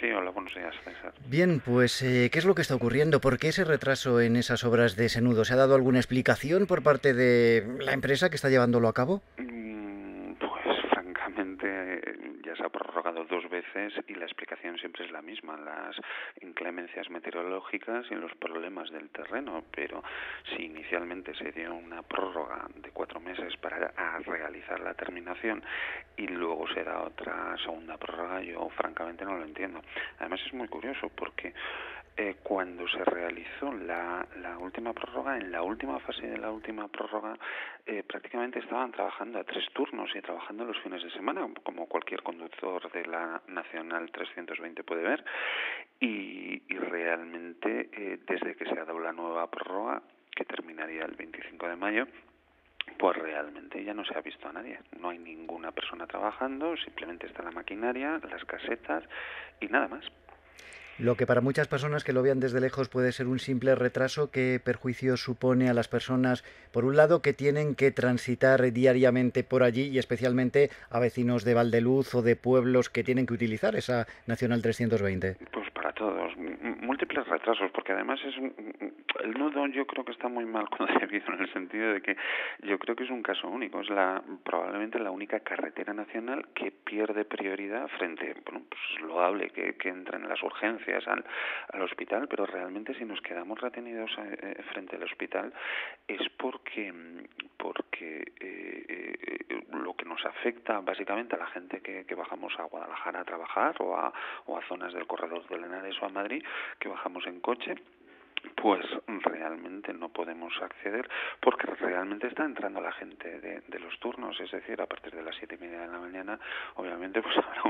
Sí, hola, buenos días, César. Bien, pues, ¿qué es lo que está ocurriendo? ¿Por qué ese retraso en esas obras de ese nudo? ¿Se ha dado alguna explicación por parte de la empresa que está llevándolo a cabo? Pues francamente ya se ha prorrogado 2 veces y la explicación siempre es la misma, las inclemencias meteorológicas y los problemas del terreno, pero si inicialmente se dio una prórroga de 4 meses para realizar la terminación y luego se da otra segunda prórroga, yo francamente no lo entiendo. Además es muy curioso porque cuando se realizó la última prórroga, en la última fase de la última prórroga, prácticamente estaban trabajando a 3 turnos y trabajando los fines de semana, como cualquier conductor de la Nacional 320 puede ver, y realmente desde que se ha dado la nueva prórroga, que terminaría el 25 de mayo, pues realmente ya no se ha visto a nadie, no hay ninguna persona trabajando, simplemente está la maquinaria, las casetas y nada más. Lo que para muchas personas que lo vean desde lejos puede ser un simple retraso, ¿qué perjuicio supone a las personas, por un lado, que tienen que transitar diariamente por allí y especialmente a vecinos de Valdeluz o de pueblos que tienen que utilizar esa Nacional 320? Pues para todos, múltiples retrasos, porque además el nudo yo creo que está muy mal concebido en el sentido de que yo creo que es un caso único, es probablemente la única carretera nacional que pierde prioridad frente, bueno, pues loable que entren las urgencias al hospital, pero realmente si nos quedamos retenidos frente al hospital es porque lo que nos afecta básicamente a la gente que bajamos a Guadalajara a trabajar o a zonas del corredor del Henares o a Madrid, que bajamos en coche, pues realmente no podemos acceder porque realmente está entrando la gente de los turnos, es decir, a partir de las 7:30 de la mañana, obviamente pues habrá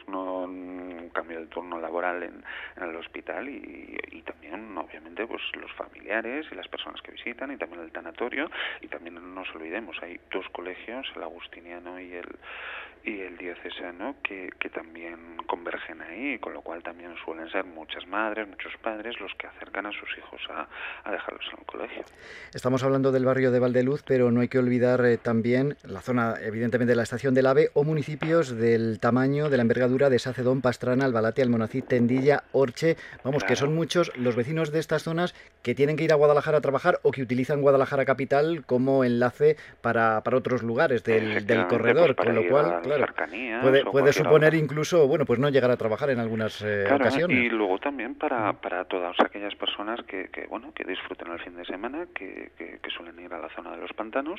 un cambio de turno laboral en el hospital y también, obviamente, pues los familiares y las personas que visitan y también el tanatorio y también no nos olvidemos, hay 2 colegios, el agustiniano y el diocesano que también convergen ahí, con lo cual también suelen ser muchas madres, muchos padres los que acercan a sus hijos a dejarlos en el colegio. Estamos hablando del barrio de Valdeluz, pero no hay que olvidar también la zona, evidentemente, de la estación del AVE o municipios del tamaño, de la envergadura de Sacedón, Pastrana, Albalate, Almonacid, Tendilla, Orche. Vamos, que son Claro. muchos los vecinos de estas zonas que tienen que ir a Guadalajara a trabajar o que utilizan Guadalajara capital como enlace para otros lugares del Efectivamente, pues corredor, para con lo ir cual, a las claro, cercanías puede, o puede cualquier suponer otra. incluso, bueno, pues no llegar a trabajar en algunas Claro, y ocasiones. luego también para todas aquellas personas que disfruten el fin de semana, que suelen ir a la zona de los pantanos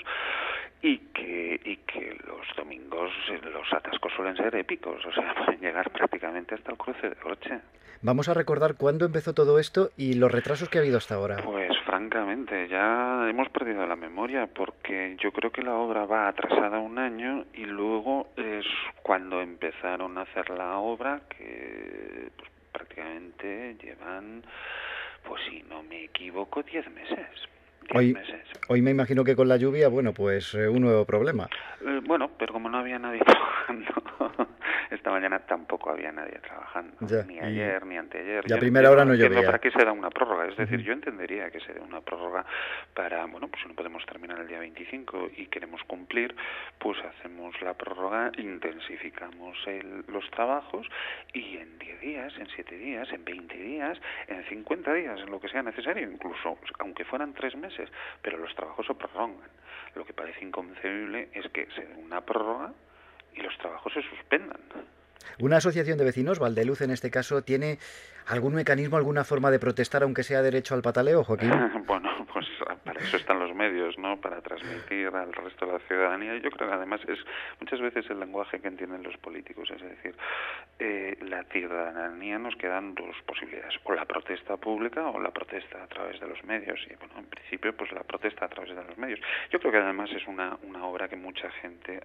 y que los domingos los atascos suelen ser épicos, o sea, pueden llegar prácticamente hasta el cruce de Orche. Vamos a recordar cuándo empezó todo esto y los retrasos que ha habido hasta ahora. Pues francamente, ya hemos perdido la memoria porque yo creo que la obra va atrasada un año y luego es cuando empezaron a hacer la obra que pues, prácticamente llevan, pues si no me equivoco, 10 meses. 10 Hoy, meses. hoy me imagino que con la lluvia, bueno, pues un nuevo problema. Bueno, pero como no había nadie trabajando, esta mañana tampoco había nadie trabajando, Ya, ni ayer, ni anteayer. y a Yo primera hora no no entiendo para llovía. qué se da una prórroga, es decir, Ujú. yo entendería que se dé una prórroga para, bueno, pues si no podemos terminar el día 25 y queremos cumplir, pues hacemos la prórroga, intensificamos los trabajos y en 10 días, en 7 días, en 20 días, en 50 días, en lo que sea necesario, incluso aunque fueran 3 meses, pero los trabajos se prorrogan. Lo que parece inconcebible es que se dé una prórroga y los trabajos se suspendan. Una asociación de vecinos, Valdeluz en este caso, ¿tiene algún mecanismo, alguna forma de protestar, aunque sea derecho al pataleo, Joaquín? Bueno, pues para eso están los medios, ¿no? Para transmitir al resto de la ciudadanía. Yo creo que además es muchas veces el lenguaje que entienden los políticos, es decir, la ciudadanía nos quedan 2 posibilidades, o la protesta pública o la protesta a través de los medios. Y bueno, en principio, pues la protesta a través de los medios. Yo creo que además es una obra que mucha gente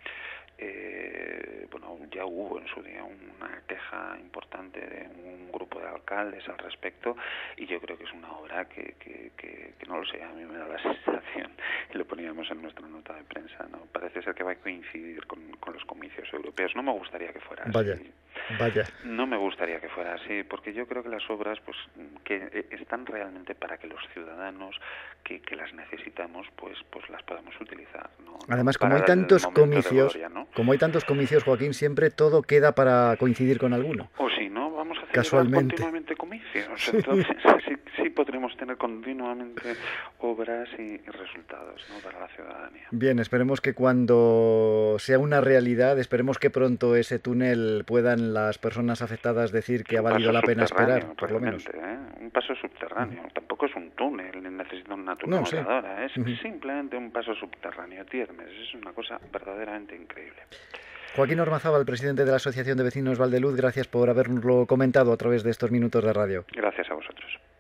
bueno, ya hubo en su día una queja importante de un grupo de alcaldes al respecto y yo creo que es una obra que no lo sé, a mí me da la sensación, y lo poníamos en nuestra nota de prensa, ¿no? Parece ser que va a coincidir con los comicios europeos. No me gustaría que fuera Vaya. así. Vaya. No me gustaría que fuera así, porque yo creo que las obras pues que están realmente para que los ciudadanos que las necesitamos pues las podamos utilizar, ¿no? Además, como Para hay el tantos momento de comicios, gloria, ¿no? Joaquín, siempre todo queda para coincidir con alguno. O si no, vamos a celebrar Casualmente. continuamente comicios. Entonces sí podremos tener continuamente obras y resultados, ¿no? Para la ciudadanía. Bien, esperemos que cuando sea una realidad, esperemos que pronto ese túnel puedan las personas afectadas decir que ha valido la pena esperar, por lo menos. Un paso subterráneo. Tampoco es un túnel, ni necesita una tuneladora. Es simplemente un paso subterráneo. Tiermes, es una cosa verdaderamente increíble. Joaquín Ormazábal, presidente de la Asociación de Vecinos Valdeluz, gracias por habernoslo comentado a través de estos minutos de radio. Gracias a vosotros.